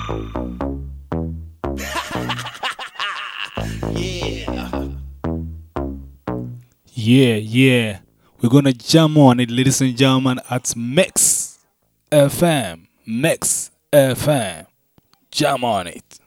Yeah. Yeah. We're gonna jam on it, ladies and gentlemen, at Mix FM. Mix FM. Jam on it.